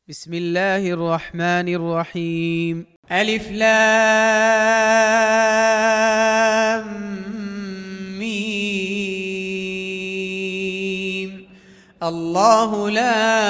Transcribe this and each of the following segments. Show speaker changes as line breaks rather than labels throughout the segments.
بسم الله الرحمن الرحيم. ألف لام ميم. الله لا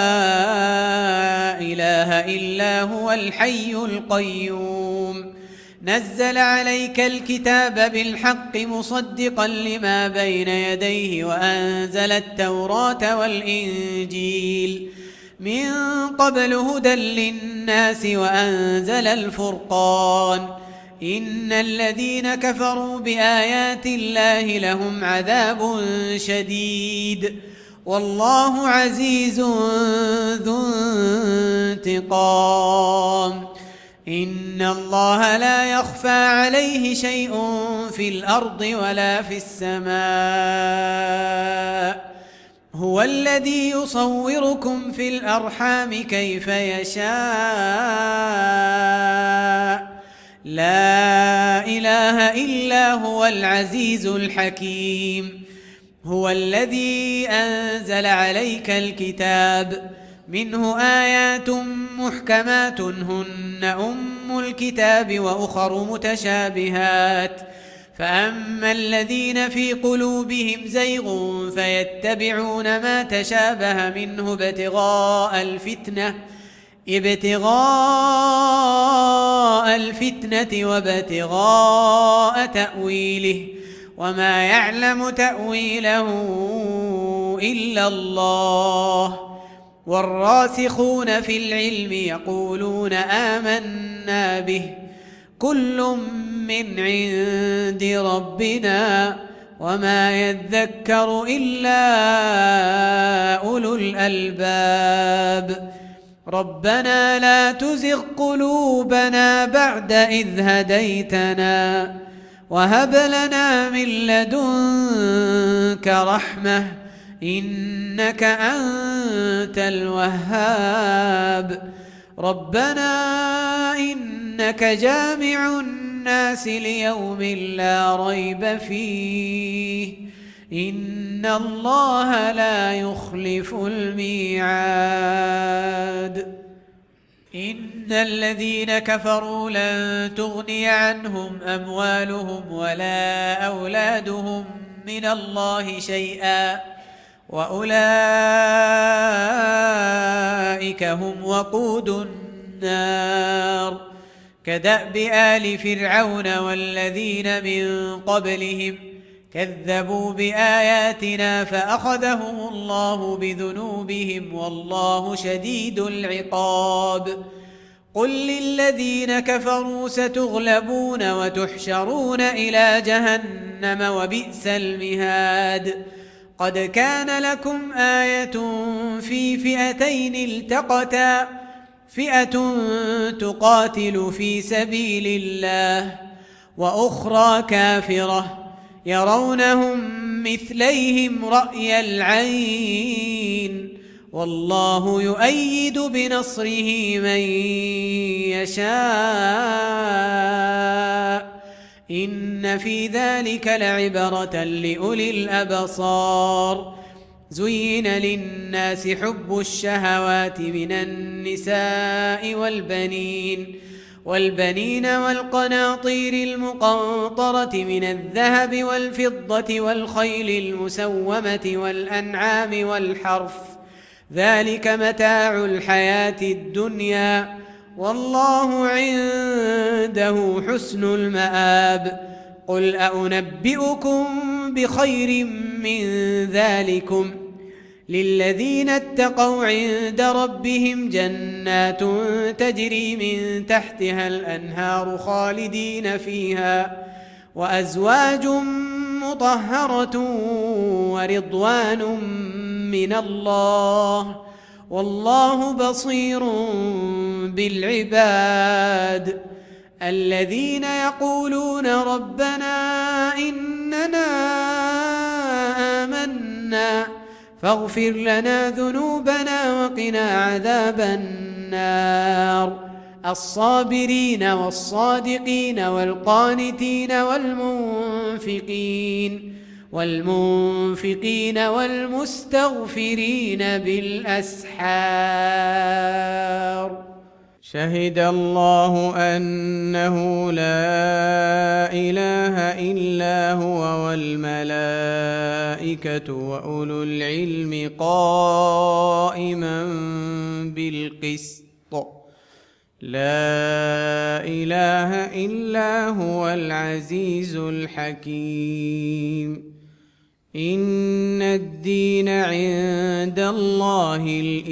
إله إلا هو الحي القيوم. نزل عليك الكتاب بالحق مصدقا لما بين يديه وأنزل التوراة والإنجيل من قبل هدى للناس وأنزل الفرقان. إن الذين كفروا بآيات الله لهم عذاب شديد والله عزيز ذو انتقام. إن الله لا يخفى عليه شيء في الأرض ولا في السماء. هو الذي يصوركم في الأرحام كيف يشاء. لا إله إلا هو العزيز الحكيم. هو الذي أنزل عليك الكتاب منه آيات محكمات هن أم الكتاب وأخر متشابهات فأما الذين في قلوبهم زيغ فيتبعون ما تشابه منه ابتغاء الفتنة وابتغاء تأويله وما يعلم تأويله إلا الله. والراسخون في العلم يقولون آمنا به كل من عند ربنا وما يذكر إلا أولو الألباب. ربنا لا تزغ قلوبنا بعد إذ هديتنا وهب لنا من لدنك رحمة إنك أنت الوهاب. ربنا إنك جامع الناس ليوم لا ريب فيه إن الله لا يخلف الميعاد. إن الذين كفروا لن تغني عنهم أموالهم ولا أولادهم من الله شيئا وأولئك هم وقود النار. كدأب آل فرعون والذين من قبلهم كذبوا بآياتنا فأخذهم الله بذنوبهم والله شديد العقاب. قل للذين كفروا ستغلبون وتحشرون إلى جهنم وبئس المهاد. قد كان لكم آية في فئتين التقتا فئة تقاتل في سبيل الله وأخرى كافرة يرونهم مثليهم رأي العين والله يؤيد بنصره من يشاء. إن في ذلك لعبرة لأولي الأبصار. زين للناس حب الشهوات من النساء والبنين والقناطير المقنطرة من الذهب والفضة والخيل المسومة والأنعام والحرث ذلك متاع الحياة الدنيا والله عنده حسن المآب. قل أنبئكم بخير من ذلكم للذين اتقوا عند ربهم جنات تجري من تحتها الأنهار خالدين فيها وأزواج مطهرة ورضوان من الله والله بصير بالعباد. الذين يقولون ربنا إننا آمنا فاغفر لنا ذنوبنا وقنا عذاب النار. الصابرين والصادقين والقانتين والمنفقين والمستغفرين بالأسحار. شهد الله أنه لا إله إلا هو والملائكة وأولو العلم قائما بالقسط لا إله إلا هو العزيز الحكيم إن الدين عند الله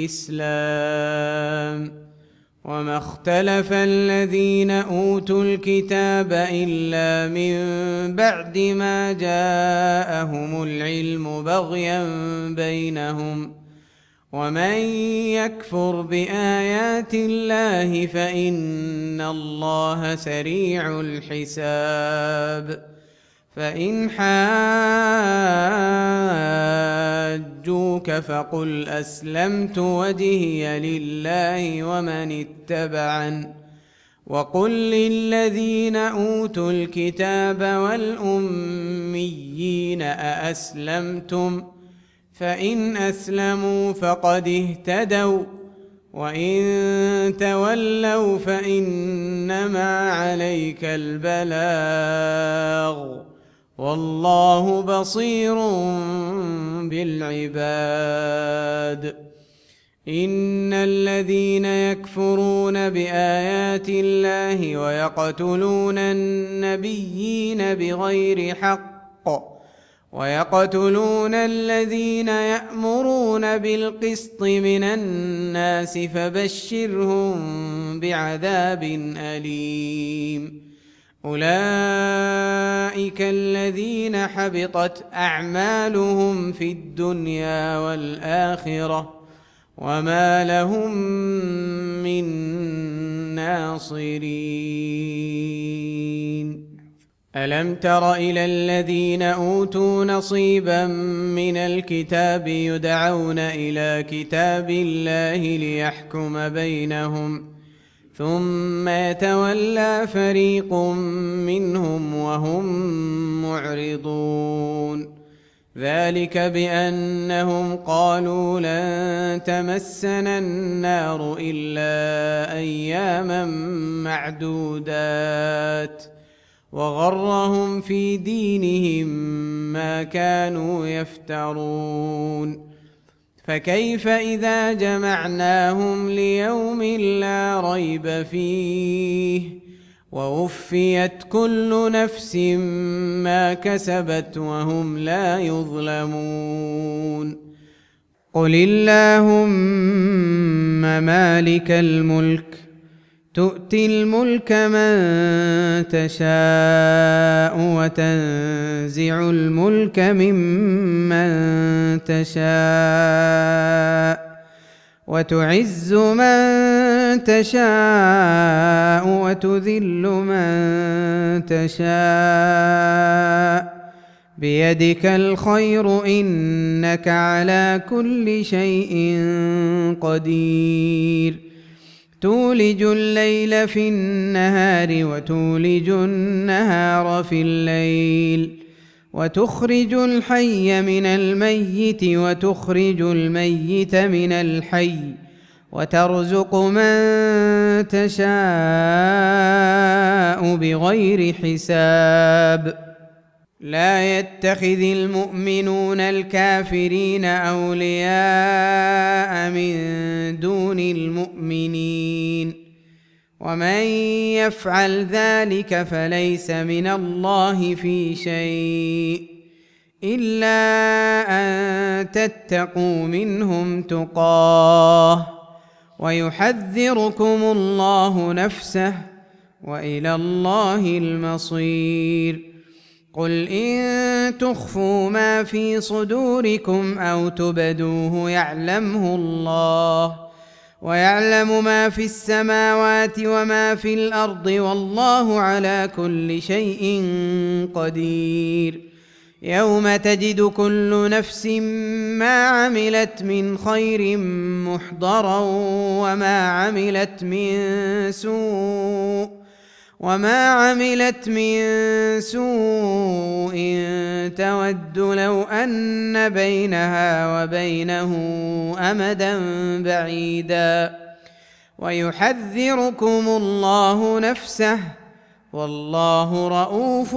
الإسلام وما اختلف الذين أوتوا الكتاب إلا من بعد ما جاءهم العلم بغيا بينهم ومن يكفر بآيات الله فإن الله سريع الحساب فإن حاجوك فقل أسلمت وجهي لله ومن اتبعن وقل للذين أوتوا الكتاب والأميين أأسلمتم فإن أسلموا فقد اهتدوا وإن تولوا فإنما عليك البلاغ والله بصير بالعباد إن الذين يكفرون بآيات الله ويقتلون النبيين بغير حق ويقتلون الذين يأمرون بالقسط من الناس فبشرهم بعذاب أليم أولئك الذين حبطت أعمالهم في الدنيا والآخرة وما لهم من ناصرين ألم تر إلى الذين أوتوا نصيبا من الكتاب يدعون إلى كتاب الله ليحكم بينهم ثم يتولى فريق منهم وهم معرضون ذلك بأنهم قالوا لن تمسنا النار إلا أياما معدودات وغرهم في دينهم ما كانوا يفترون فكيف إذا جمعناهم ليوم لا ريب فيه ووفيت كل نفس ما كسبت وهم لا يظلمون قل اللهم مالك الملك تؤتي الملك من تشاء وتنزع الملك ممن تشاء وتعز من تشاء وتذل من تشاء بيدك الخير إنك على كل شيء قدير تولج الليل في النهار وتولج النهار في الليل وتخرج الحي من الميت وتخرج الميت من الحي وترزق من تشاء بغير حساب لا يتخذ المؤمنون الكافرين أولياء من دون المؤمنين ومن يفعل ذلك فليس من الله في شيء إلا أن تتقوا منهم تقاه ويحذركم الله نفسه وإلى الله المصير قل إن تخفوا ما في صدوركم أو تبدوه يعلمه الله ويعلم ما في السماوات وما في الأرض والله على كل شيء قدير يوم تجد كل نفس ما عملت من خير محضرا وما عملت من سوء تود لو أن بينها وبينه أمدا بعيدا ويحذركم الله نفسه والله رءوف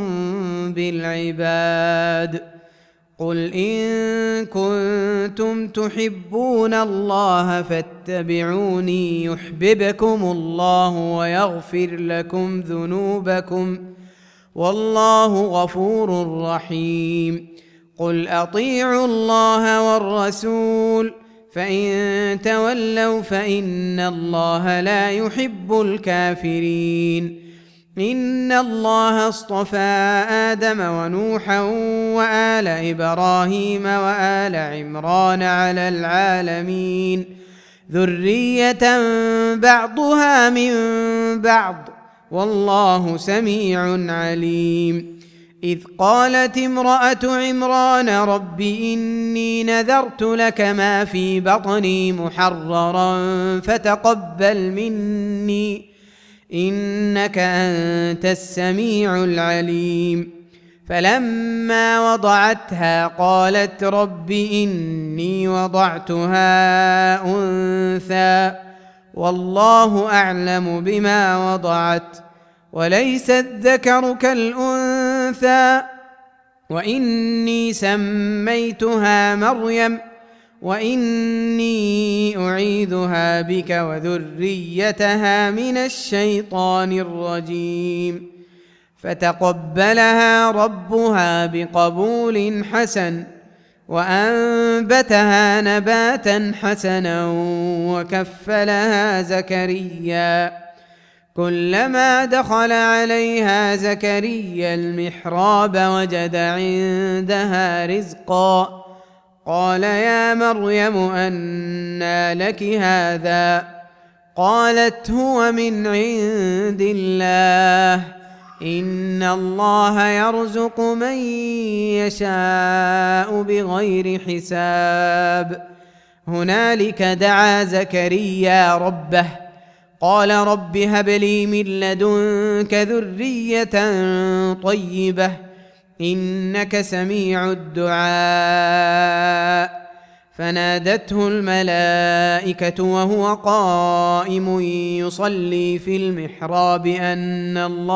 بالعباد. قل إن كنتم تحبون الله فاتبعوني يحببكم الله ويغفر لكم ذنوبكم والله غفور رحيم. قل أطيعوا الله والرسول فإن تولوا فإن الله لا يحب الكافرين. إن الله اصطفى آدم ونوحا وآل إبراهيم وآل عمران على العالمين ذرية بعضها من بعض والله سميع عليم. إذ قالت امرأة عمران رب إني نذرت لك ما في بطني محررا فتقبل مني إنك أنت السميع العليم. فلما وضعتها قالت رب إني وضعتها أنثى والله أعلم بما وضعت وليس الذكر كالأنثى وإني سميتها مريم وإني أعيذها بك وذريتها من الشيطان الرجيم. فتقبلها ربها بقبول حسن وأنبتها نباتا حسنا وكفلها زكريا. كلما دخل عليها زكريا المحراب وجد عندها رزقا قال يا مريم أنى لك هذا قالت هو من عند الله إن الله يرزق من يشاء بغير حساب. هنالك دعا زكريا ربه قال رب هب لي من لدنك ذرية طيبة إنك سميع الدعاء. فنادته الملائكة وهو قائم يصلي في المحراب أن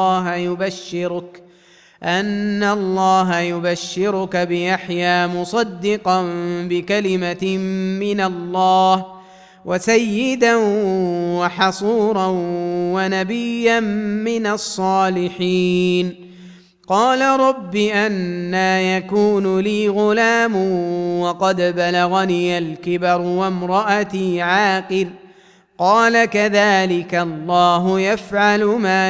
الله يبشرك بيحيى مصدقا بكلمة من الله وسيدا وحصورا ونبيا من الصالحين. قال رب أنى يكون لي غلام وقد بلغني الكبر وامرأتي عاقر قال كذلك الله يفعل ما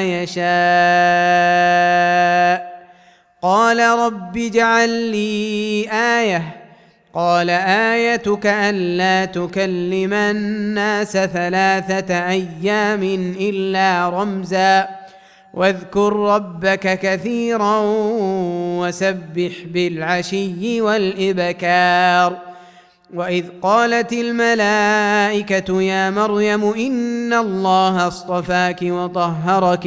يشاء. قال رب اجعل لي آية قال آيتك ألا تكلم الناس 3 أيام إلا رمزا واذكر ربك كثيرا وسبح بالعشي والإبكار. وإذ قالت الملائكة يا مريم إن الله اصطفاك وطهرك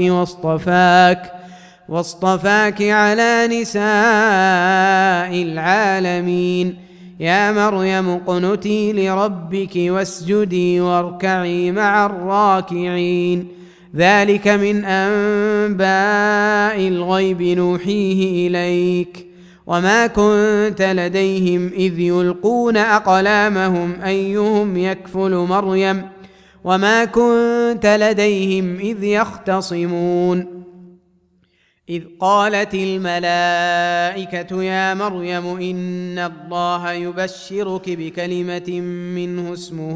واصطفاك على نساء العالمين. يا مريم اقنتي لربك واسجدي واركعي مع الراكعين. ذلك من أنباء الغيب نوحيه إليك وما كنت لديهم إذ يلقون أقلامهم أيهم يكفل مريم وما كنت لديهم إذ يختصمون. إذ قالت الملائكة يا مريم إن الله يبشرك بكلمة منه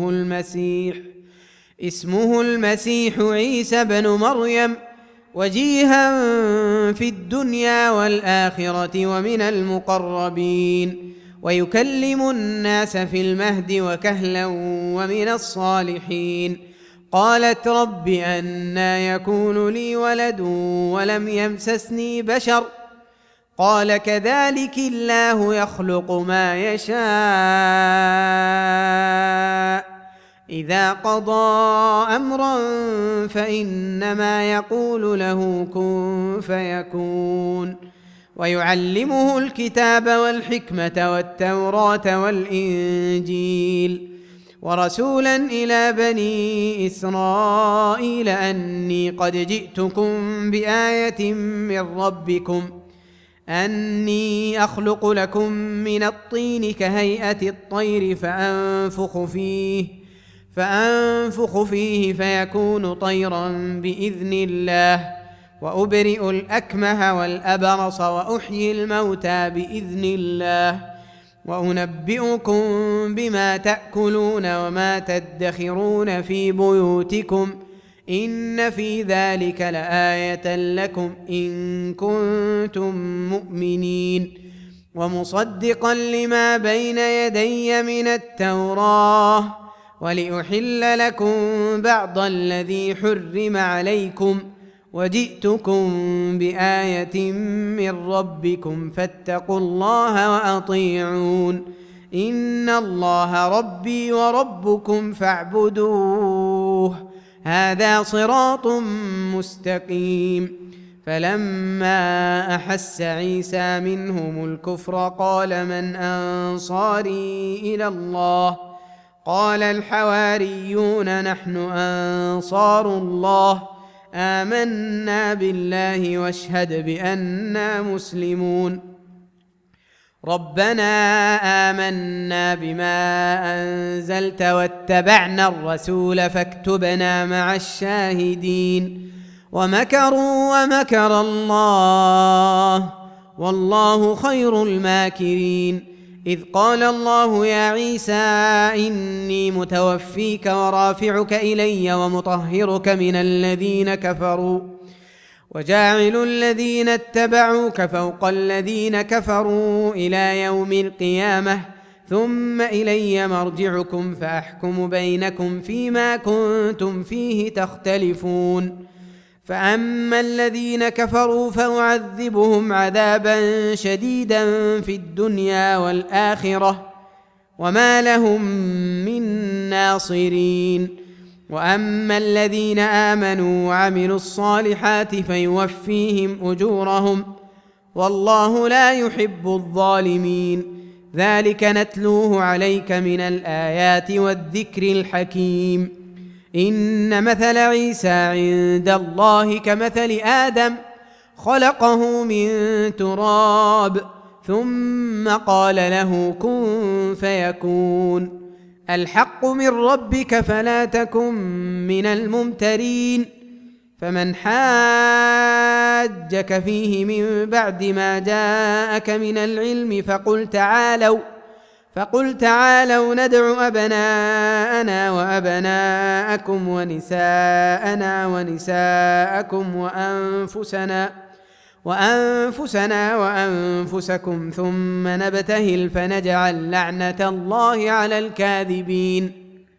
اسمه المسيح عيسى بن مريم وجيها في الدنيا والآخرة ومن المقربين ويكلم الناس في المهد وكهلا ومن الصالحين. قالت رب أنى يكون لي ولد ولم يمسسني بشر قال كذلك الله يخلق ما يشاء إذا قضى أمرا فإنما يقول له كن فيكون. ويعلمه الكتاب والحكمة والتوراة والإنجيل ورسولا إلى بني إسرائيل أني قد جئتكم بآية من ربكم أني أخلق لكم من الطين كهيئة الطير فأنفخ فيه فيكون طيرا بإذن الله وأبرئ الأكمه والأبرص وأحيي الموتى بإذن الله وأنبئكم بما تأكلون وما تدخرون في بيوتكم إن في ذلك لآية لكم إن كنتم مؤمنين ومصدقا لما بين يدي من التوراة ولأحل لكم بعض الذي حرم عليكم وجئتكم بآية من ربكم فاتقوا الله وأطيعون إن الله ربي وربكم فاعبدوه هذا صراط مستقيم فلما أحس عيسى منهم الكفر قال من أنصاري إلى الله قال الحواريون نحن أنصار الله آمنا بالله واشهد بأننا مسلمون ربنا آمنا بما أنزلت واتبعنا الرسول فاكتبنا مع الشاهدين ومكروا ومكر الله والله خير الماكرين إذ قال الله يا عيسى إني متوفيك ورافعك إلي ومطهرك من الذين كفروا وجاعل الذين اتبعوك فوق الذين كفروا إلى يوم القيامة ثم إلي مرجعكم فأحكم بينكم فيما كنتم فيه تختلفون فأما الذين كفروا فأعذبهم عذابا شديدا في الدنيا والآخرة وما لهم من ناصرين وأما الذين آمنوا وعملوا الصالحات فيوفيهم أجورهم والله لا يحب الظالمين ذلك نتلوه عليك من الآيات والذكر الحكيم إن مثل عيسى عند الله كمثل آدم خلقه من تراب ثم قال له كن فيكون الحق من ربك فلا تكن من الممترين فمن حاجك فيه من بعد ما جاءك من العلم فقل تعالوا ندع أبناءنا وأبناءكم ونساءنا ونساءكم وأنفسنا وأنفسكم ثم نبتهل فنجعل لعنة الله على الكاذبين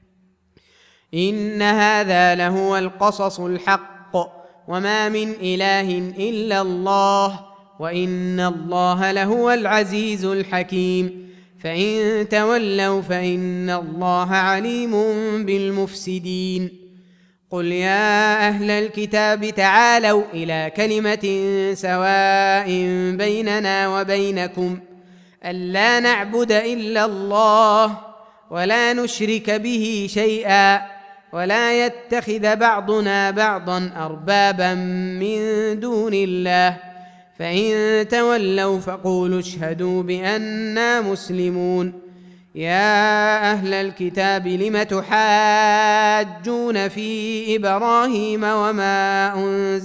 إن هذا لهو القصص الحق وما من إله إلا الله وإن الله لهو العزيز الحكيم فإن تولوا فإن الله عليم بالمفسدين قل يا أهل الكتاب تعالوا إلى كلمة سواء بيننا وبينكم ألا نعبد إلا الله ولا نشرك به شيئا ولا يتخذ بعضنا بعضا أربابا من دون الله فإن تولوا فقولوا اشهدوا بأننا مسلمون يا أهل الكتاب لم تحاجون في إبراهيم وما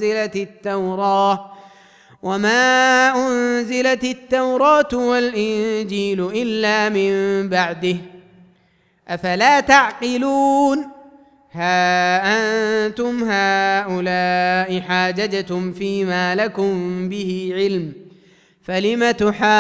أنزلت التوراة والإنجيل إلا من بعده أفلا تعقلون ها أنتم هؤلاء حاججتم فيما لكم به علم فلم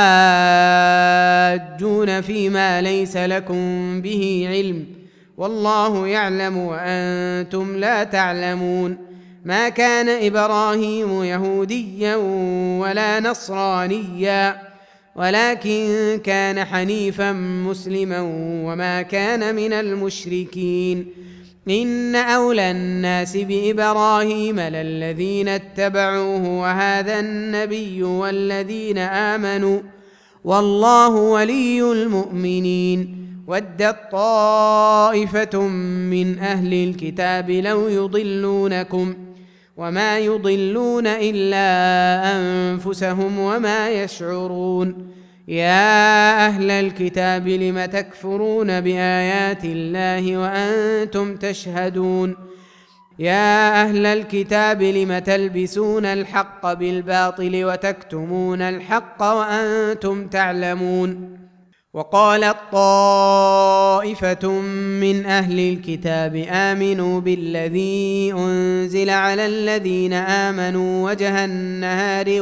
تحاجون فيما ليس لكم به علم والله يعلم وأنتم لا تعلمون ما كان إبراهيم يهوديا ولا نصرانيا ولكن كان حنيفا مسلما وما كان من المشركين إن أولى الناس بإبراهيم للذين اتبعوه وهذا النبي والذين آمنوا والله ولي المؤمنين ودت طائفة من أهل الكتاب لو يضلونكم وما يضلون إلا أنفسهم وما يشعرون يا أهل الكتاب لم تكفرون بآيات الله وأنتم تشهدون يا أهل الكتاب لم تلبسون الحق بالباطل وتكتمون الحق وأنتم تعلمون وقالت طائفة من أهل الكتاب آمنوا بالذي أنزل على الذين آمنوا وجه النهار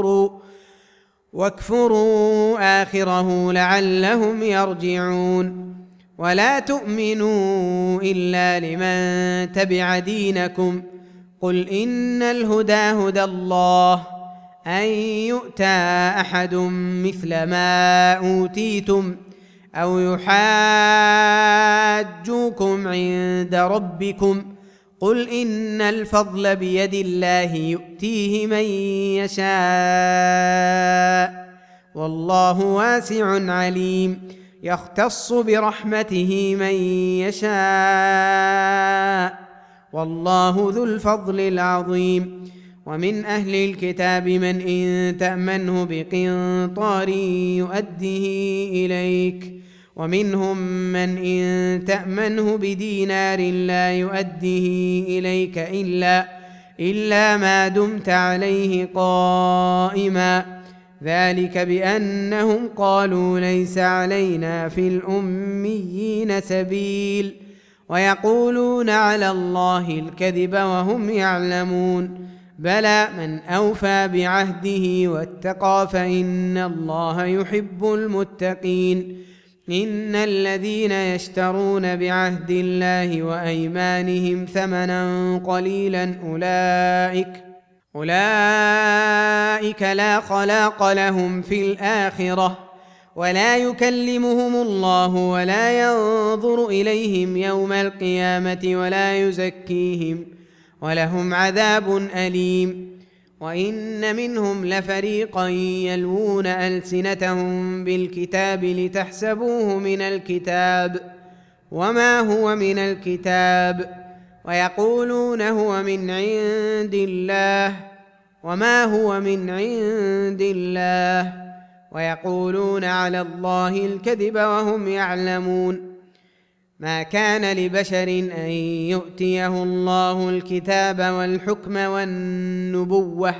واكفروا آخره لعلهم يرجعون ولا تؤمنوا إلا لمن تبع دينكم قل إن الهدى هدى الله أن يؤتى أحد مثل ما أوتيتم أو يحاجوكم عند ربكم قل إن الفضل بيد الله يؤتيه من يشاء والله واسع عليم يختص برحمته من يشاء والله ذو الفضل العظيم ومن أهل الكتاب من إن تأمنه بقنطار يؤده إليك ومنهم من إن تأمنه بدينار لا يؤده إليك إلا ما دمت عليه قائما ذلك بأنهم قالوا ليس علينا في الأميين سبيل ويقولون على الله الكذب وهم يعلمون بلى من أوفى بعهده واتقى فإن الله يحب المتقين إن الذين يشترون بعهد الله وأيمانهم ثمنا قليلا أولئك لا خلاق لهم في الآخرة ولا يكلمهم الله ولا ينظر إليهم يوم القيامة ولا يزكيهم ولهم عذاب أليم وإن منهم لفريقا يلوون ألسنتهم بالكتاب لتحسبوه من الكتاب وما هو من الكتاب ويقولون هو من عند الله وما هو من عند الله ويقولون على الله الكذب وهم يعلمون ما كان لبشر أن يؤتيه الله الكتاب والحكم والنبوة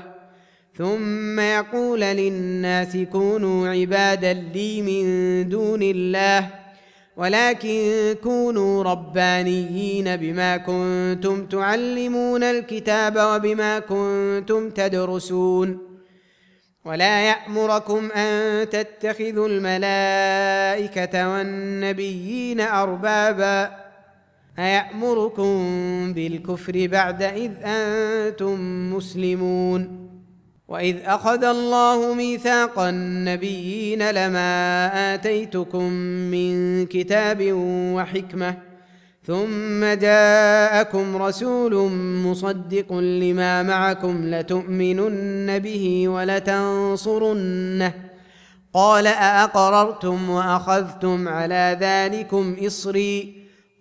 ثم يقول للناس كونوا عبادا لي من دون الله ولكن كونوا ربانيين بما كنتم تعلمون الكتاب وبما كنتم تدرسون ولا يأمركم أن تتخذوا الملائكة والنبيين أربابا أيأمركم بالكفر بعد إذ أنتم مسلمون وإذ أخذ الله ميثاق النبيين لما آتيتكم من كتاب وحكمة ثم جاءكم رسول مصدق لما معكم لتؤمنن به ولتنصرنه قال أأقررتم وأخذتم على ذلكم إصري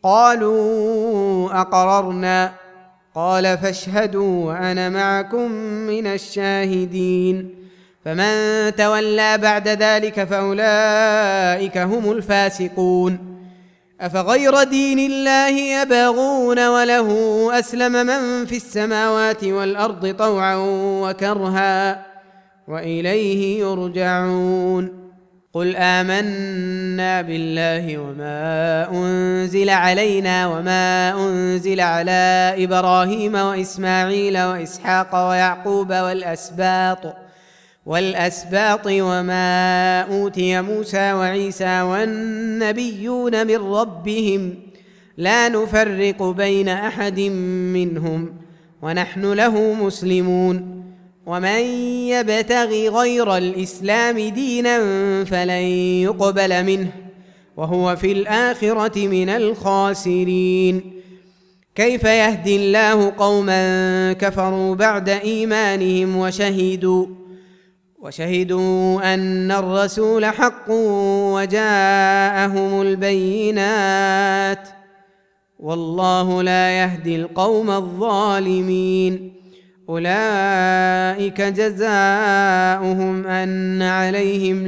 قالوا أقررنا قال فاشهدوا وأنا معكم من الشاهدين فمن تولى بعد ذلك فأولئك هم الفاسقون أفغير دين الله يبغون وله أسلم من في السماوات والأرض طوعا وكرها وإليه يرجعون قل آمنا بالله وما أنزل علينا وما أنزل على إبراهيم وإسماعيل وإسحاق ويعقوب والأسباط وما أوتي موسى وعيسى والنبيون من ربهم لا نفرق بين أحد منهم ونحن له مسلمون ومن يبتغي غير الإسلام دينا فلن يقبل منه وهو في الآخرة من الخاسرين كيف يهدي الله قوما كفروا بعد إيمانهم وشهدوا أن الرسول حق وجاءهم البينات والله لا يهدي القوم الظالمين. أولئك جزاؤهم أن عليهم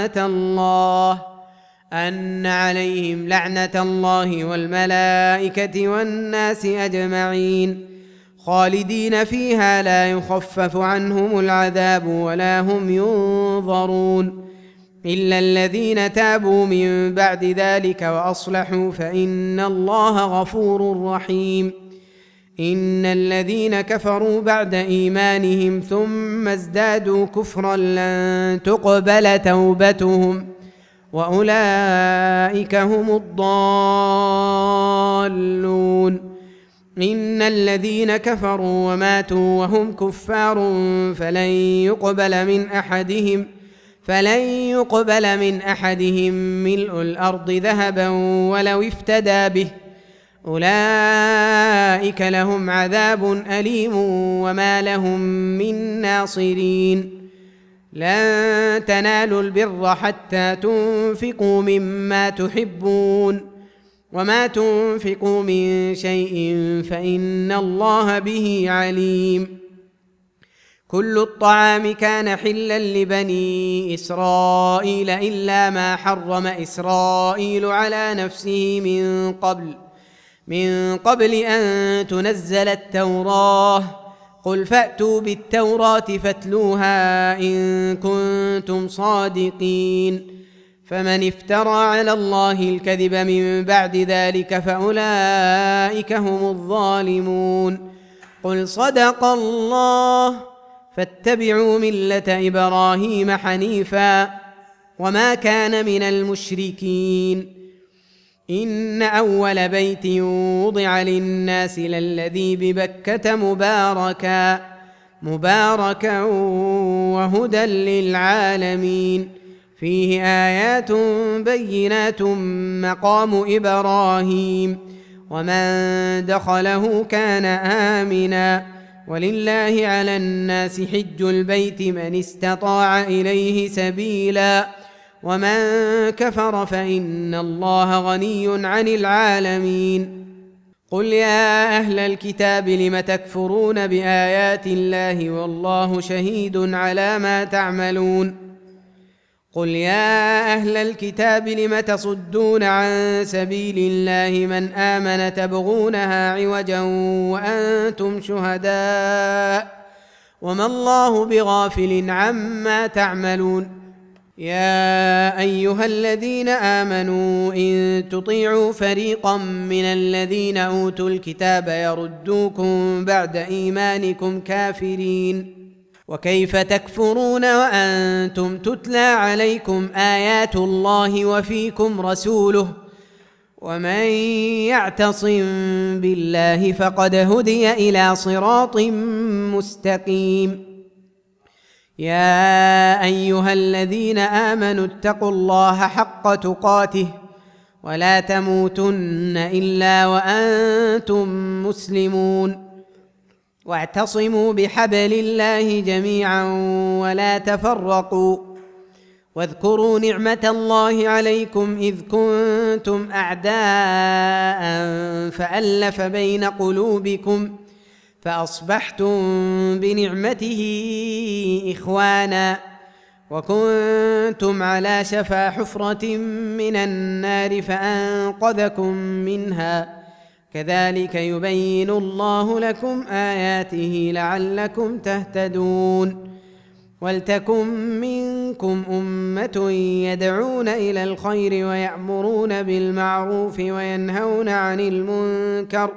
لعنة الله والملائكة والناس أجمعين خالدين فيها لا يخفف عنهم العذاب ولا هم ينظرون إلا الذين تابوا من بعد ذلك وأصلحوا فإن الله غفور رحيم. إن الذين كفروا بعد إيمانهم ثم ازدادوا كفرا لن تقبل توبتهم وأولئك هم الضالون. إن الذين كفروا وماتوا وهم كفار فلن يقبل من أحدهم ملء الأرض ذهبا ولو افتدى به أولئك لهم عذاب أليم وما لهم من ناصرين. لن تنالوا البر حتى تنفقوا مما تحبون وما تنفقوا من شيء فإن الله به عليم. كل الطعام كان حلا لبني إسرائيل إلا ما حرم إسرائيل على نفسه من قبل أن تنزل التوراة. قل فأتوا بالتوراة فاتلوها إن كنتم صادقين. فمن افترى على الله الكذب من بعد ذلك فأولئك هم الظالمون. قل صدق الله فاتبعوا ملة إبراهيم حنيفا وما كان من المشركين. إن أول بيت وضع للناس للذي ببكة مباركا وهدى للعالمين فيه آيات بينات مقام إبراهيم ومن دخله كان آمنا ولله على الناس حج البيت من استطاع إليه سبيلا ومن كفر فإن الله غني عن العالمين. قل يا أهل الكتاب لم تكفرون بآيات الله والله شهيد على ما تعملون. قل يا أهل الكتاب لم تصدون عن سبيل الله من آمن تبغونها عوجا وأنتم شهداء وما الله بغافل عما تعملون. يا أيها الذين آمنوا إن تطيعوا فريقا من الذين أوتوا الكتاب يردوكم بعد إيمانكم كافرين وكيف تكفرون وأنتم تتلى عليكم آيات الله وفيكم رسوله ومن يعتصم بالله فقد هدي إلى صراط مستقيم. يا أيها الذين آمنوا اتقوا الله حق تقاته ولا تموتن إلا وأنتم مسلمون واعتصموا بحبل الله جميعا ولا تفرقوا واذكروا نعمة الله عليكم إذ كنتم أعداء فألف بين قلوبكم فأصبحتم بنعمته إخوانا وكنتم على شفا حفرة من النار فأنقذكم منها كذلك يبين الله لكم آياته لعلكم تهتدون. ولتكن منكم أمة يدعون إلى الخير ويأمرون بالمعروف وينهون عن المنكر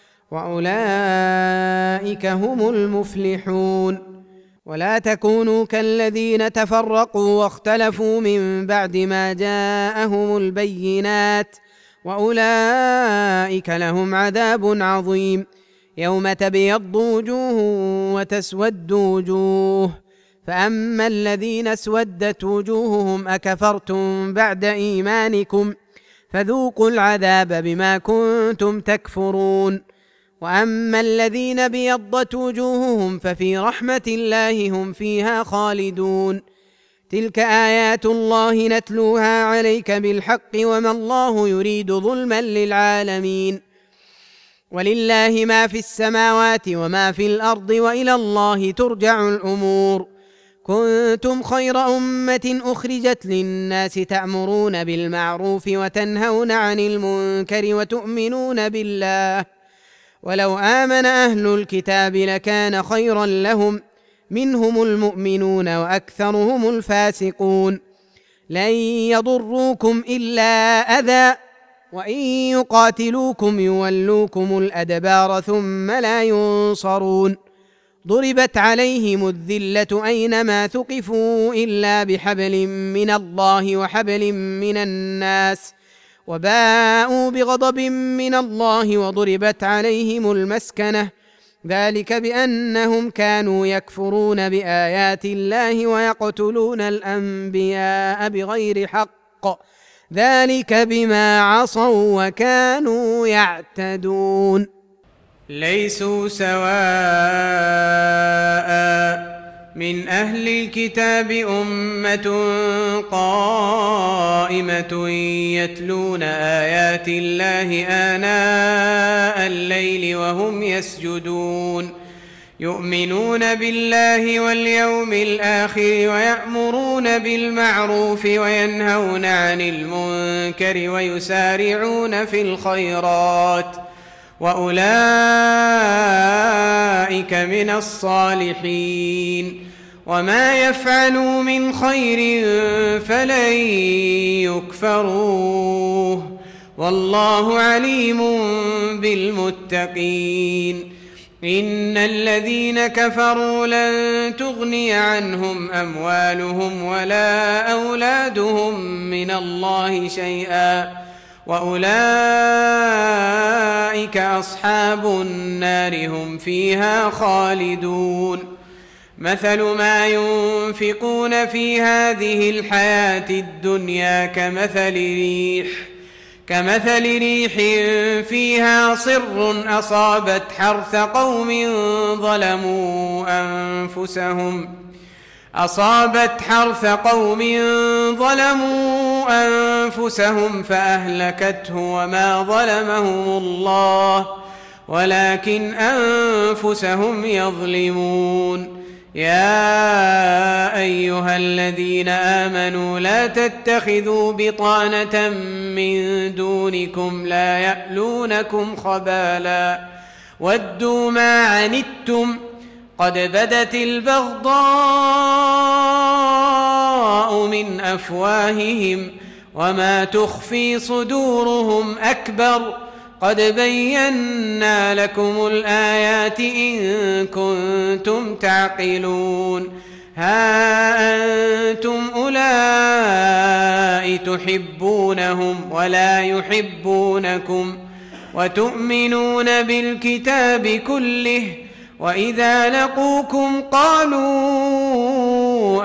وأولئك هم المفلحون. ولا تكونوا كالذين تفرقوا واختلفوا من بعد ما جاءهم البينات وأولئك لهم عذاب عظيم. يوم تبيض وجوه وتسود وجوه فأما الذين اسودت وجوههم أكفرتم بعد إيمانكم فذوقوا العذاب بما كنتم تكفرون. وأما الذين ابيضت وجوههم ففي رحمة الله هم فيها خالدون. تلك آيات الله نتلوها عليك بالحق وما الله يريد ظلما للعالمين. ولله ما في السماوات وما في الأرض وإلى الله ترجع الأمور. كنتم خير أمة أخرجت للناس تأمرون بالمعروف وتنهون عن المنكر وتؤمنون بالله. ولو آمن أهل الكتاب لكان خيرا لهم، منهم المؤمنون وأكثرهم الفاسقون. لن يضروكم إلا أذى، وإن يقاتلوكم يولوكم الأدبار ثم لا ينصرون. ضربت عليهم الذلة أينما ثقفوا إلا بحبل من الله وحبل من الناس، وباءوا بغضب من الله وضربت عليهم المسكنة، ذلك بأنهم كانوا يكفرون بآيات الله ويقتلون الأنبياء بغير حق، ذلك بما عصوا وكانوا يعتدون.
ليسوا سواء من أهل الكتاب أمة قائمة يتلون آيات الله آناء الليل وهم يسجدون، يؤمنون بالله واليوم الآخر ويأمرون بالمعروف وينهون عن المنكر ويسارعون في الخيرات، وأولئك من الصالحين. وما يفعلوا من خير فلن يكفروه، والله عليم بالمتقين. إن الذين كفروا لن تغني عنهم أموالهم ولا أولادهم من الله شيئا، وأولئك أصحاب النار هم فيها خالدون. مثل ما ينفقون في هذه الحياة الدنيا كمثل ريح فيها صر أصابت حرث قوم ظلموا أنفسهم فأهلكته وما ظلمهم الله ولكن أنفسهم يظلمون. يا أيها الذين آمنوا لا تتخذوا بطانة من دونكم لا يألونكم خبالا ودوا ما عنتم قد بدت البغضاء من أفواههم وما تخفي صدورهم أكبر قد بينا لكم الآيات إن كنتم تعقلون. ها أنتم أولئك تحبونهم ولا يحبونكم وتؤمنون بالكتاب كله وإذا لقوكم قالوا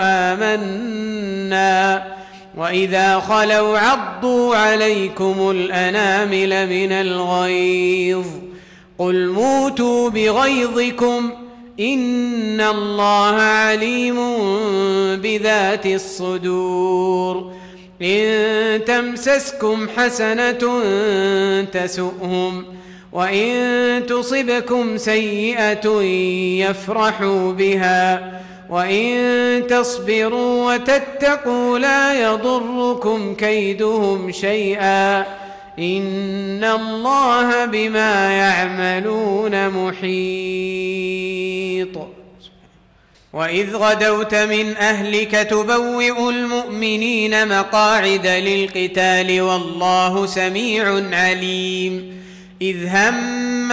آمنا وإذا خلوا عضوا عليكم الأنامل من الغيظ قل موتوا بغيظكم إن الله عليم بذات الصدور. إن تمسسكم حسنة تسؤهم وإن تصبكم سيئة يفرحوا بها وإن تصبروا وتتقوا لا يضركم كيدهم شيئا إن الله بما يعملون محيط. وإذ غدوت من أهلك تبوئ المؤمنين مقاعد للقتال والله سميع عليم. إذ هم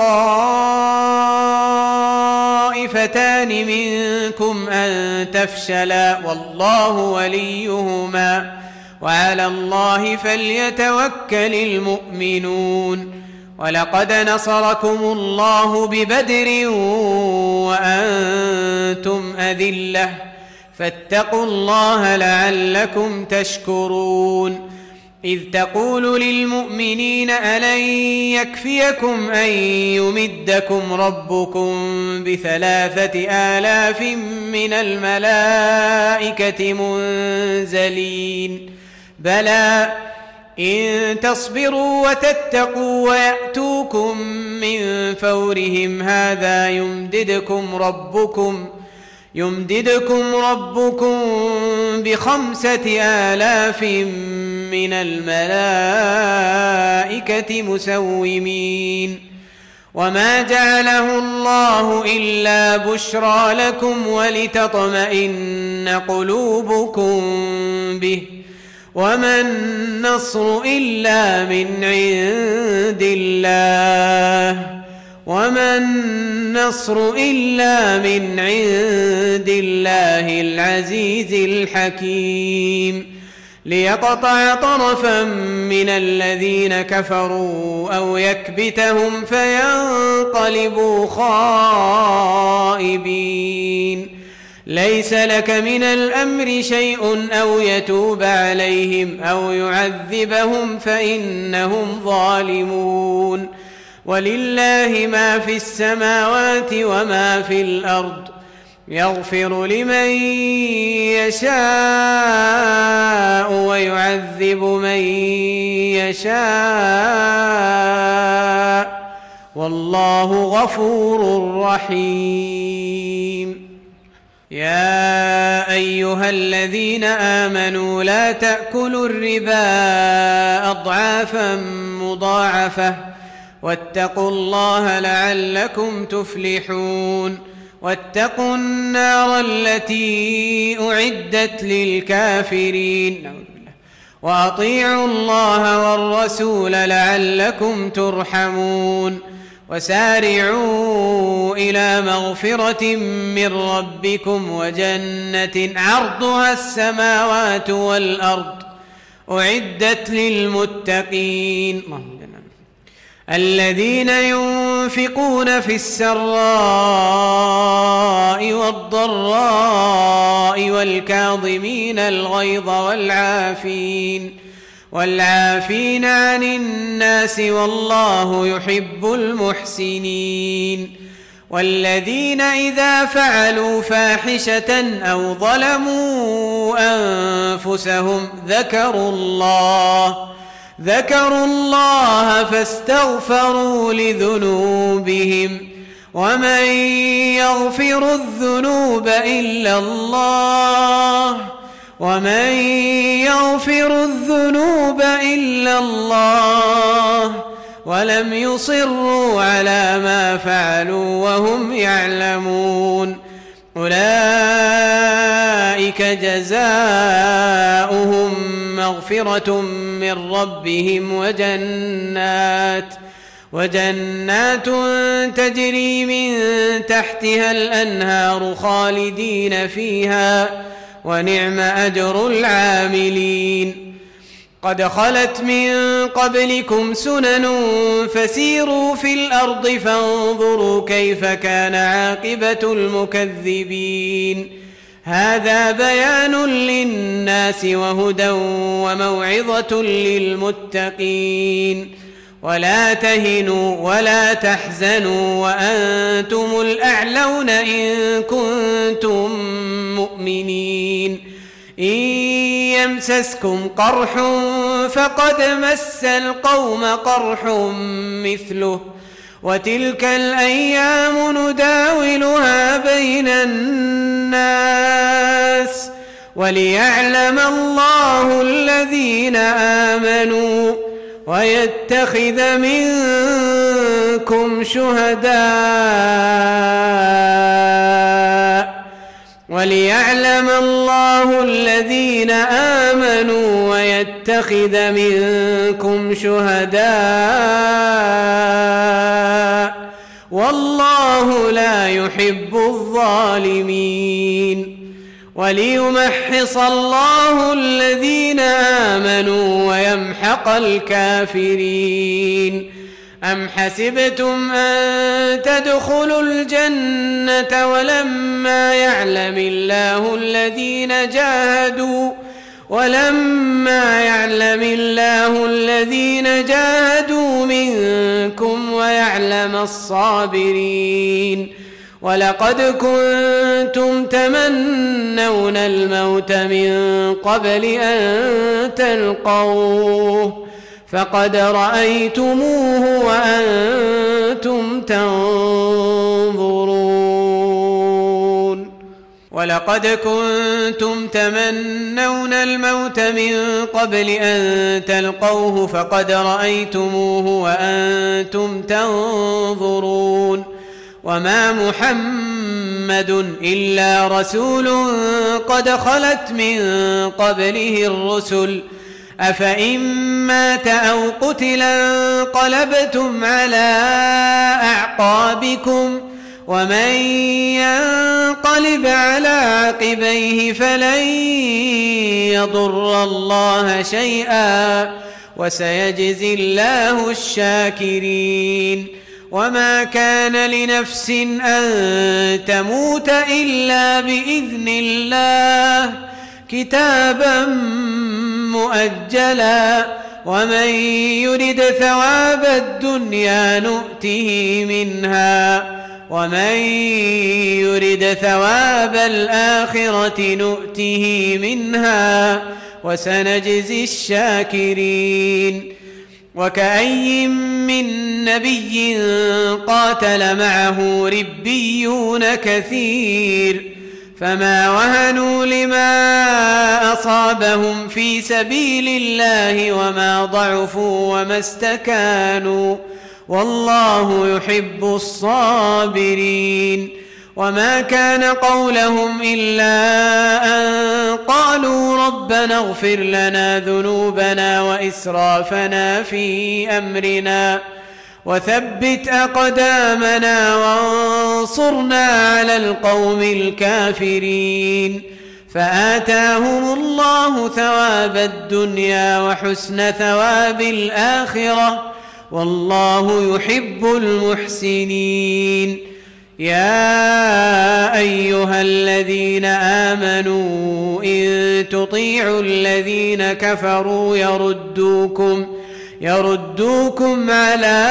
الطائفتان منكم أن تفشلا والله وليهما وعلى الله فليتوكل المؤمنون. ولقد نصركم الله ببدر وأنتم أذلة فاتقوا الله لعلكم تشكرون. إذ تقول للمؤمنين ألن يكفيكم أن يمدكم ربكم ب3,000 من الملائكة منزلين بلى إن تصبروا وتتقوا ويأتوكم من فورهم هذا يمددكم ربكم ب5,000 من الملائكة مسومين وما جعله الله إلا بشرى لكم ولتطمئن قلوبكم به وما النصر إلا من عند الله العزيز الحكيم ليقطع طرفا من الذين كفروا أو يكبتهم فينقلبوا خائبين ليس لك من الأمر شيء أو يتوب عليهم أو يعذبهم فإنهم ظالمون ولله ما في السماوات وما في الأرض يغفر لمن يشاء ويعذب من يشاء والله غفور رحيم يا أيها الذين آمنوا لا تأكلوا الربا أضعافا مضاعفة واتقوا الله لعلكم تفلحون واتقوا النار التي أعدت للكافرين وأطيعوا الله والرسول لعلكم ترحمون وسارعوا إلى مغفرة من ربكم وجنة عرضها السماوات والأرض أعدت للمتقين الذين ينفقون في السراء والضراء والكاظمين الغيظ والعافين عن الناس والله يحب المحسنين والذين إذا فعلوا فاحشة أو ظلموا أنفسهم ذكروا الله فاستغفروا لذنوبهم ومن يغفر الذنوب إلا الله ولم يصروا على ما فعلوا وهم يعلمون أولئك جزاؤهم مغفرة من ربهم وجنات تجري من تحتها الأنهار خالدين فيها ونعم أجر العاملين قد خلت من قبلكم سنن فسيروا في الأرض فانظروا كيف كان عاقبة المكذبين هذا بيان للناس وهدى وموعظة للمتقين ولا تهنوا ولا تحزنوا وأنتم الأعلون إن كنتم مؤمنين إن يمسسكم قرح فقد مس القوم قرح مثله وتلك الأيام نداولها بين الناس وليعلم الله الذين آمنوا ويتخذ منكم شهداء والله لا يحب الظالمين وليمحص الله الذين آمنوا ويمحق الكافرين أم حسبتم أن تدخلوا الجنة ولما يعلم الله الذين جاهدوا ولما يعلم الله الذين جاهدوا منكم ويعلم الصابرين ولقد كنتم تمنون الموت من قبل أن تلقوه فقد رأيتموه وأنتم تنظرون ولقد كنتم تمنون الموت من قبل أن تلقوه فقد رأيتموه وأنتم تنظرون وما محمد إلا رسول قد خلت من قبله الرسل أفإن مات أو قتلا انقلبتم على أعقابكم ومن ينقلب على عقبيه فلن يضر الله شيئا وسيجزي الله الشاكرين وما كان لنفس أن تموت إلا بإذن الله كتابا مؤجلا ومن يرد ثواب الدنيا نؤته منها ومن يرد ثواب الآخرة نؤته منها وسنجزي الشاكرين وكأي من نبي قاتل معه ربيون كثير فما وهنوا لما أصابهم في سبيل الله وما ضعفوا وما استكانوا والله يحب الصابرين وما كان قولهم إلا أن قالوا ربنا اغفر لنا ذنوبنا وإسرافنا في أمرنا وثبت أقدامنا وانصرنا على القوم الكافرين فآتاهم الله ثواب الدنيا وحسن ثواب الآخرة والله يحب المحسنين يا أيها الذين آمنوا إن تطيعوا الذين كفروا يردوكم على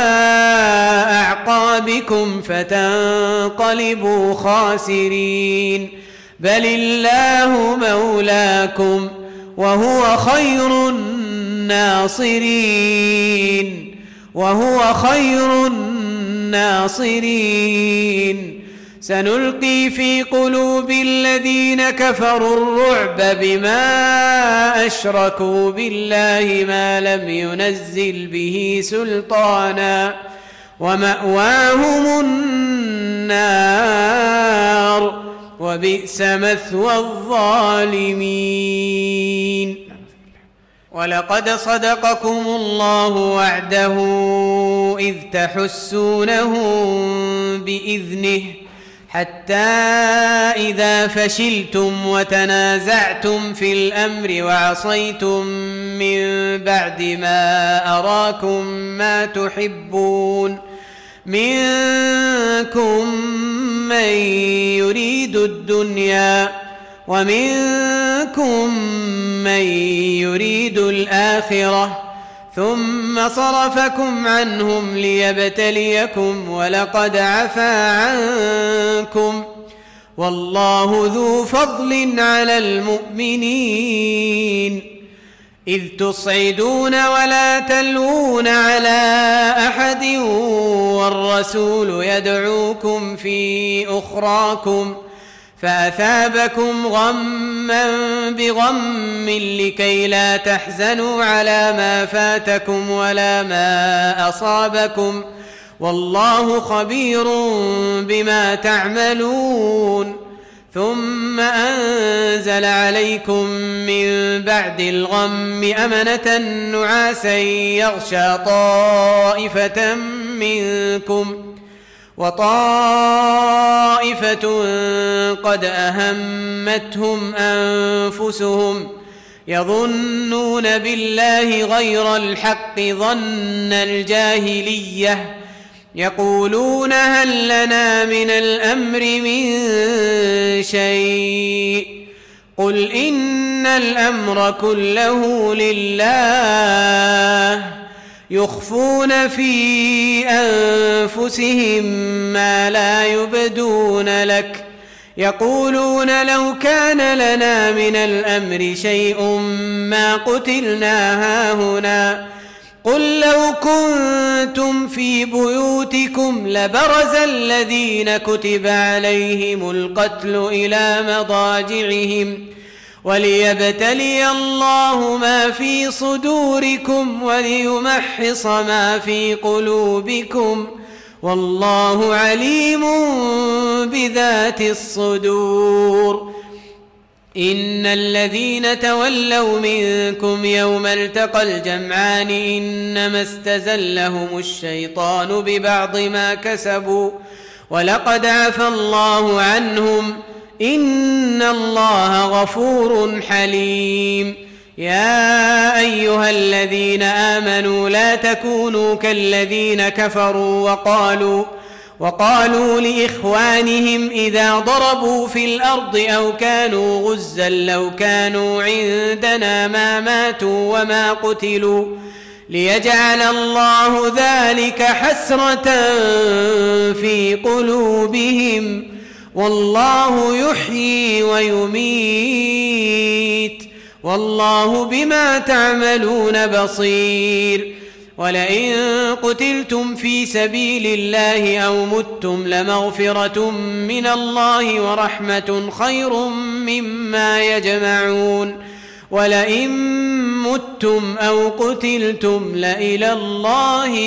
أعقابكم فتنقلبوا خاسرين بل الله مولاكم وهو خير الناصرين سنلقي في قلوب الذين كفروا الرعب بما أشركوا بالله ما لم ينزل به سلطانا ومأواهم النار وبئس مثوى الظالمين ولقد صدقكم الله وعده إذ تحسونهم بإذنه حتى إذا فشلتم وتنازعتم في الأمر وعصيتم من بعد ما أراكم ما تحبون منكم من يريد الدنيا ومنكم من يريد الآخرة ثم صرفكم عنهم ليبتليكم ولقد عفا عنكم والله ذو فضل على المؤمنين إذ تصعدون ولا تلوون على أحد والرسول يدعوكم في أخراكم فأثابكم غما بغم لكي لا تحزنوا على ما فاتكم ولا ما أصابكم والله خبير بما تعملون ثم أنزل عليكم من بعد الغم أمنة نعاسا يغشى طائفة منكم وطائفة قد أهمتهم أنفسهم يظنون بالله غير الحق ظن الجاهلية يقولون هل لنا من الأمر من شيء قل إن الأمر كله لله يخفون في أنفسهم ما لا يبدون لك يقولون لو كان لنا من الأمر شيء ما قتلنا هاهنا قل لو كنتم في بيوتكم لبرز الذين كتب عليهم القتل إلى مضاجعهم وليبتلي الله ما في صدوركم وليمحص ما في قلوبكم والله عليم بذات الصدور إن الذين تولوا منكم يوم التقى الجمعان إنما استزلهم الشيطان ببعض ما كسبوا ولقد عفى الله عنهم إن الله غفور حليم يا أيها الذين آمنوا لا تكونوا كالذين كفروا وقالوا لإخوانهم إذا ضربوا في الأرض أو كانوا غزا لو كانوا عندنا ما ماتوا وما قتلوا ليجعل الله ذلك حسرة في قلوبهم والله يحيي ويميت والله بما تعملون بصير ولئن قتلتم في سبيل الله أو متم لمغفرة من الله ورحمة خير مما يجمعون ولئن متم أو قتلتم لإلى الله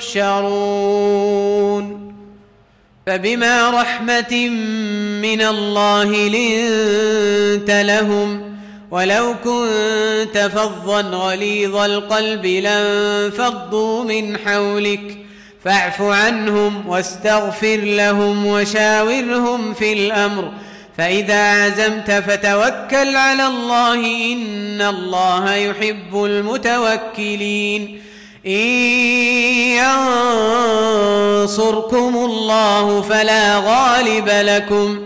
تحشرون فبما رحمة من الله لنت لهم ولو كنت فظا غليظ القلب لانفضوا من حولك فاعف عنهم واستغفر لهم وشاورهم في الأمر فإذا عزمت فتوكل على الله إن الله يحب المتوكلين إن ينصركم الله فلا غالب لكم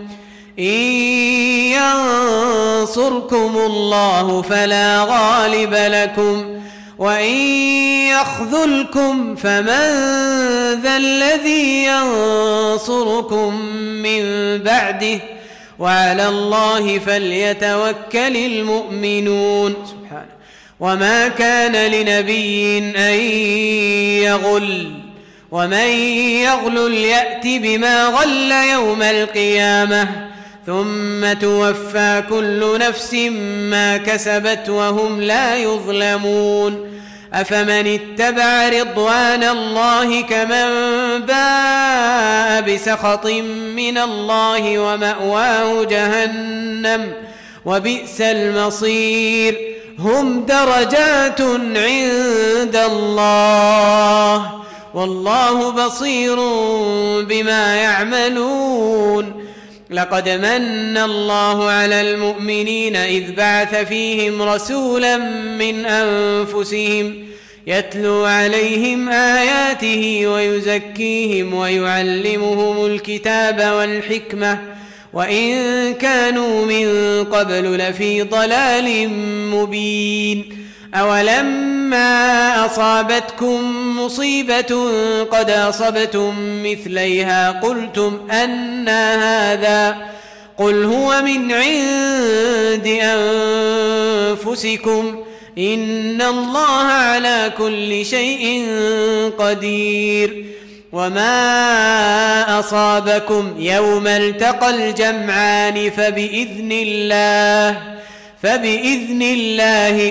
وإن يخذلكم فمن ذا الذي ينصركم من بعده وعلى الله فليتوكل المؤمنون سبحانه وما كان لنبي أن يغل ومن يغلل يأت بما غل يوم القيامة ثم توفى كل نفس ما كسبت وهم لا يظلمون أفمن اتبع رضوان الله كمن باء بسخط من الله ومأواه جهنم وبئس المصير هم درجات عند الله والله بصير بما يعملون لقد من الله على المؤمنين إذ بعث فيهم رسولا من أنفسهم يتلو عليهم آياته ويزكيهم ويعلمهم الكتاب والحكمة وإن كانوا من قبل لفي ضلال مبين أولما أصابتكم مصيبة قد أصبتم مثليها قلتم أنى هذا قل هو من عند أنفسكم إن الله على كل شيء قدير وما أصابكم يوم التقى الجمعان فبإذن الله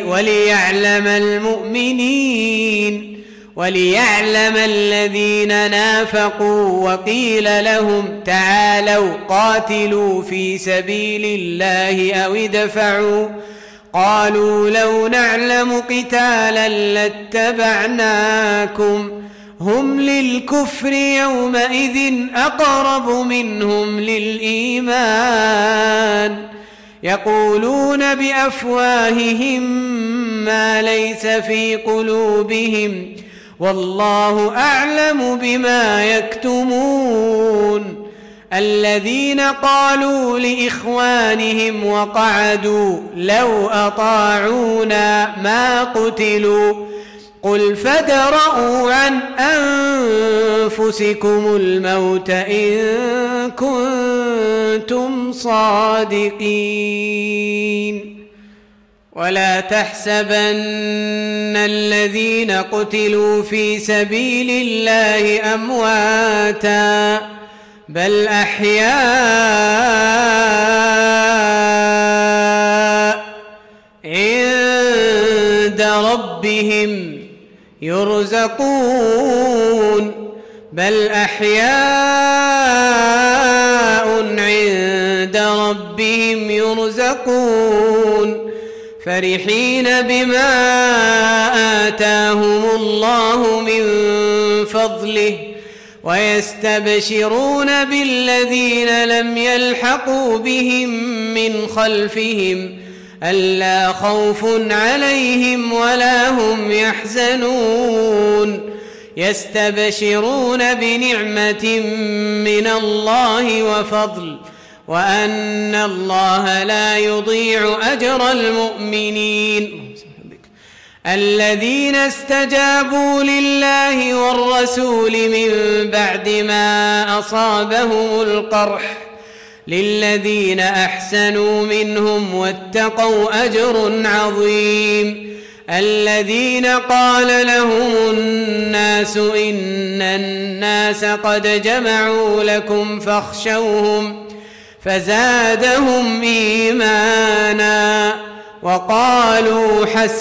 وليعلم الذين نافقوا وقيل لهم تعالوا قاتلوا في سبيل الله أو ادفعوا قالوا لو نعلم قتالا لاتبعناكم هم للكفر يومئذ أقرب منهم للإيمان يقولون بأفواههم ما ليس في قلوبهم والله أعلم بما يكتمون الذين قالوا لإخوانهم وقعدوا لو أطاعونا ما قتلوا قل فادرءوا عن أنفسكم الموت إن كنتم صادقين ولا تحسبن الذين قتلوا في سبيل الله أمواتا بل أحياء عند ربهم يرزقون بل أحياء عند ربهم يرزقون فرحين بما آتاهم الله من فضله ويستبشرون بالذين لم يلحقوا بهم من خلفهم ألا خوف عليهم ولا هم يحزنون يستبشرون بنعمة من الله وفضل وأن الله لا يضيع أجر المؤمنين الذين استجابوا لله والرسول من بعد ما أصابهم القرح للذين أحسنوا منهم واتقوا أجر عظيم الذين قال لهم الناس إن الناس قد جمعوا لكم فاخشوهم فزادهم إيمانا وقالوا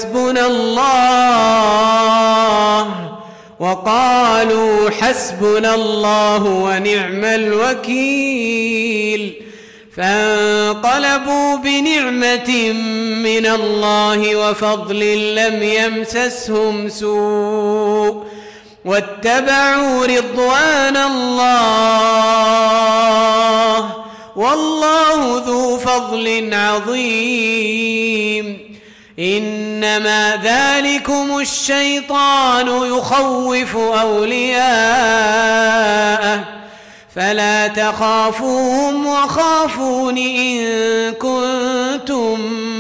حسبنا الله ونعم الوكيل فانقلبوا بنعمة من الله وفضل لم يمسسهم سوء واتبعوا رضوان الله والله ذو فضل عظيم إنما ذلكم الشيطان يخوف أولياءه فلا تخافوهم وخافون إن كنتم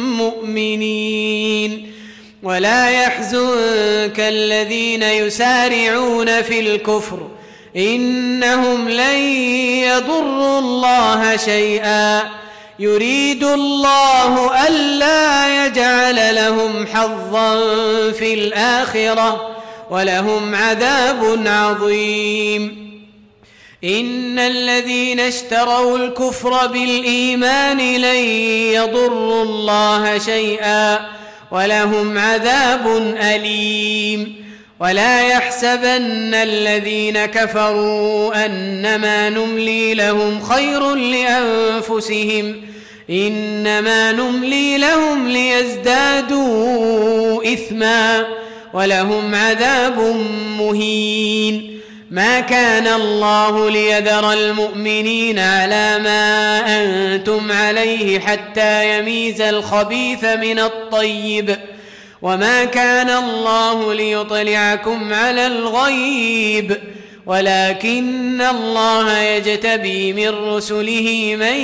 مؤمنين ولا يحزنك الذين يسارعون في الكفر إنهم لن يضروا الله شيئا يريد الله ألا يجعل لهم حظا في الآخرة ولهم عذاب عظيم إن الذين اشتروا الكفر بالإيمان لن يضروا الله شيئا ولهم عذاب أليم ولا يحسبن الذين كفروا أنما نملي لهم خير لأنفسهم إنما نملي لهم ليزدادوا إثما ولهم عذاب مهين ما كان الله ليذر المؤمنين على ما أنتم عليه حتى يميز الخبيث من الطيب وما كان الله ليطلعكم على الغيب ولكن الله يجتبي من رسله من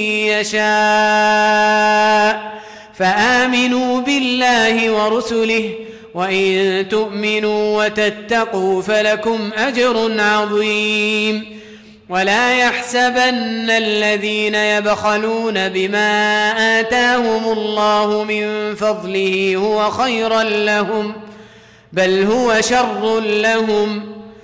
يشاء فآمنوا بالله ورسله وإن تؤمنوا وتتقوا فلكم أجر عظيم ولا يحسبن الذين يبخلون بما آتاهم الله من فضله هو خيرا لهم بل هو شر لهم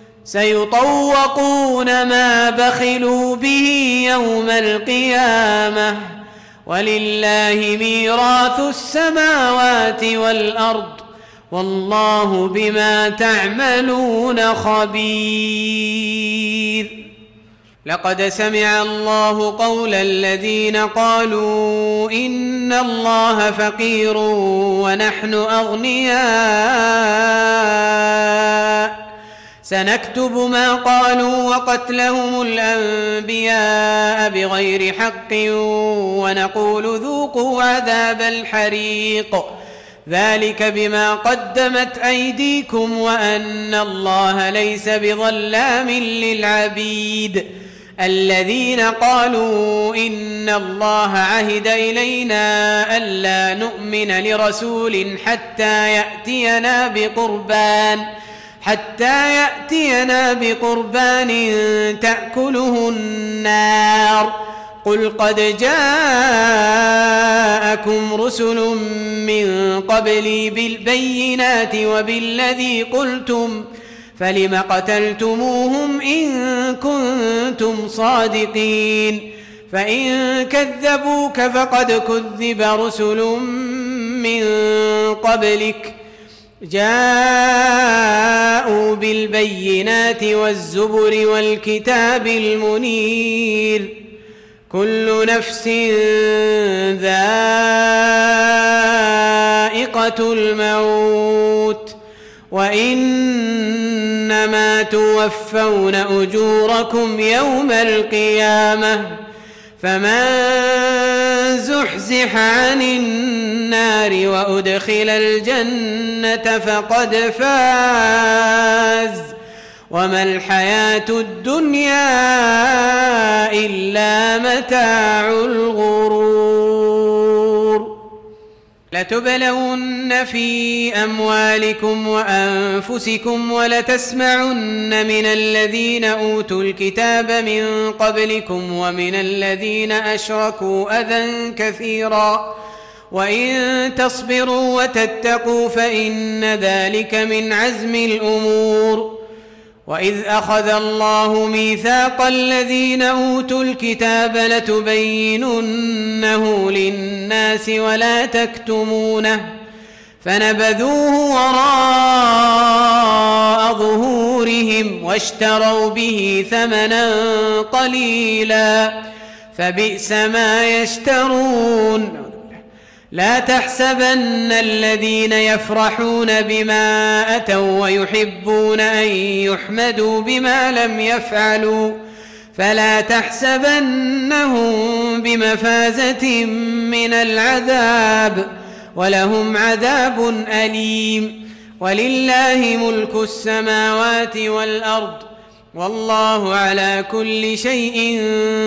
سيطوقون ما بخلوا به يوم القيامة ولله ميراث السماوات والأرض والله بما تعملون خبير لقد سمع الله قول الذين قالوا إن الله فقير ونحن أغنياء سنكتب ما قالوا وقتلهم الأنبياء بغير حق ونقول ذوقوا عذاب الحريق ذلك بما قدمت أيديكم وأن الله ليس بظلام للعبيد الذين قالوا إن الله عهد إلينا ألا نؤمن لرسول حتى يأتينا بقربان تأكله النار قل قد جاءكم رسل من قبلي بالبينات وبالذي قلتم فلم قتلتموهم إن كنتم صادقين فإن كذبوك فقد كذب رسل من قبلك جاءوا بالبينات والزبر والكتاب المنير كل نفس ذائقة الموت وإنما توفون أجوركم يوم القيامة فمن زحزح عن النار وأدخل الجنة فقد فاز وما الحياة الدنيا إلا متاع الغرور لتبلون في أموالكم وأنفسكم ولتسمعن من الذين أوتوا الكتاب من قبلكم ومن الذين أشركوا أذى كثيرا وإن تصبروا وتتقوا فإن ذلك من عزم الأمور وإذ أخذ الله ميثاق الذين أوتوا الكتاب لتبيننه للناس ولا تكتمونه فنبذوه وراء ظهورهم واشتروا به ثمنا قليلا فبئس ما يشترون لا تحسبن الذين يفرحون بما أتوا ويحبون أن يحمدوا بما لم يفعلوا فلا تحسبنهم بمفازة من العذاب ولهم عذاب أليم ولله ملك السماوات والأرض والله على كل شيء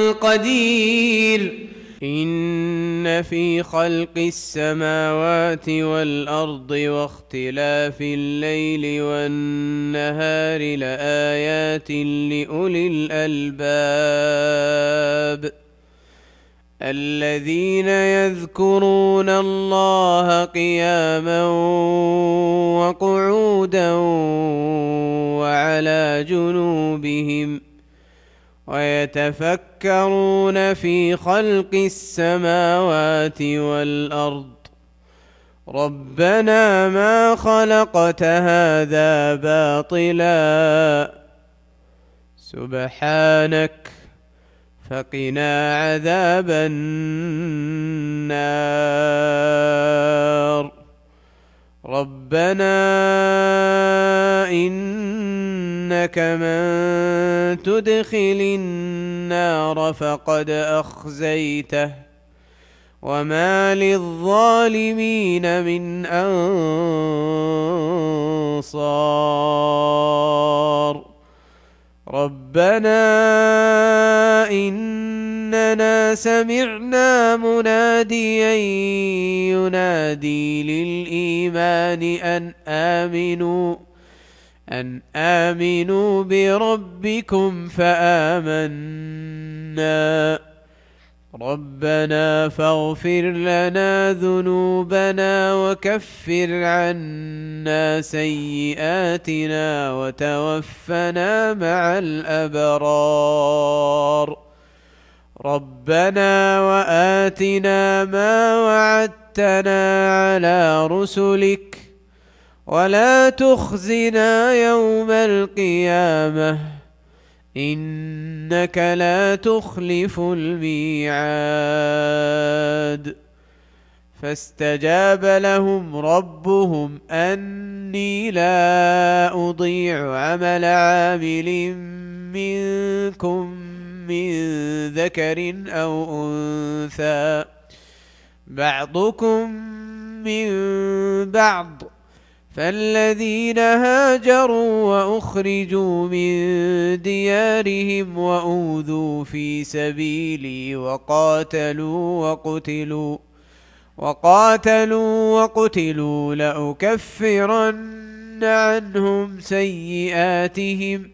قدير إن في خلق السماوات والأرض واختلاف الليل والنهار لآيات لأولي الألباب الذين يذكرون الله قياما وقعودا وعلى جنوبهم ويتفكرون في خلق السماوات والأرض ربنا ما خلقت هذا باطلا سبحانك فقنا عذاب النار ربنا إنك من تدخل النار فقد أخزيته وما للظالمين من أنصار ربنا إننا سمعنا مناديا ينادي للإيمان أن آمنوا بربكم فآمنا ربنا فاغفر لنا ذنوبنا وكفر عنا سيئاتنا وتوفنا مع الأبرار ربنا وآتنا ما وعدتنا على رسلك ولا تخزنا يوم القيامة إنك لا تخلف الميعاد فاستجاب لهم ربهم أني لا أضيع عمل عامل منكم من ذكر أو أنثى بعضكم من بعض فالذين هاجروا وأخرجوا من ديارهم وأوذوا في سبيلي وقاتلوا وقتلوا لأكفرن عنهم سيئاتهم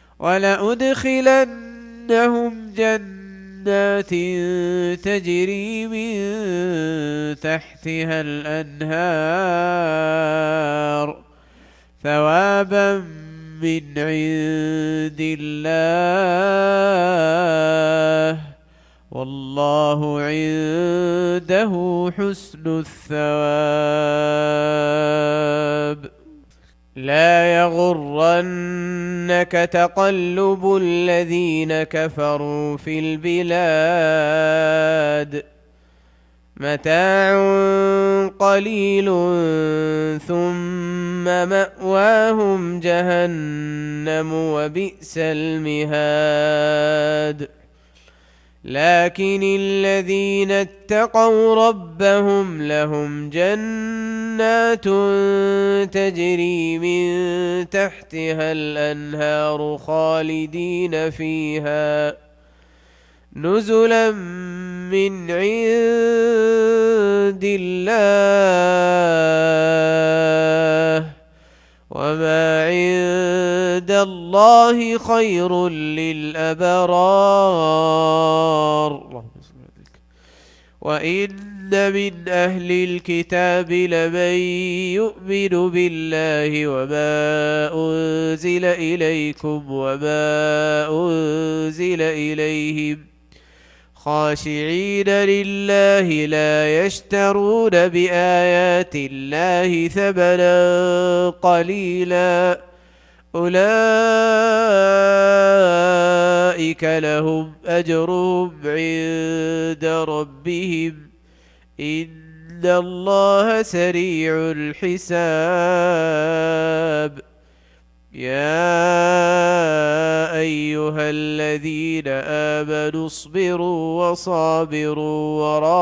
ولأدخلنهم جنات تجري من تحتها الأنهار ثوابا من عند الله والله عنده حسن الثواب. لا يغرنك تقلب الذين كفروا في البلاد متاع قليل ثم مأواهم جهنم وبئس المهاد. لكن الذين اتقوا ربهم لهم جنات تجري من تحتها الأنهار خالدين فيها نزلا من عند الله وما عند الله خير للأبرار. وإن من أهل الكتاب لمن يؤمن بالله وما أنزل إليكم وما أنزل إليهم خاشعين لله لا يشترون بآيات الله ثمنا قليلا أولئك لهم أجرهم عند ربهم إن الله سريع الحساب. يا أيها الذين آمنوا اصبروا وصابروا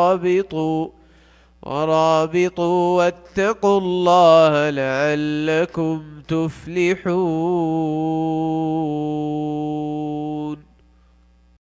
ورابطوا واتقوا الله لعلكم تفلحون.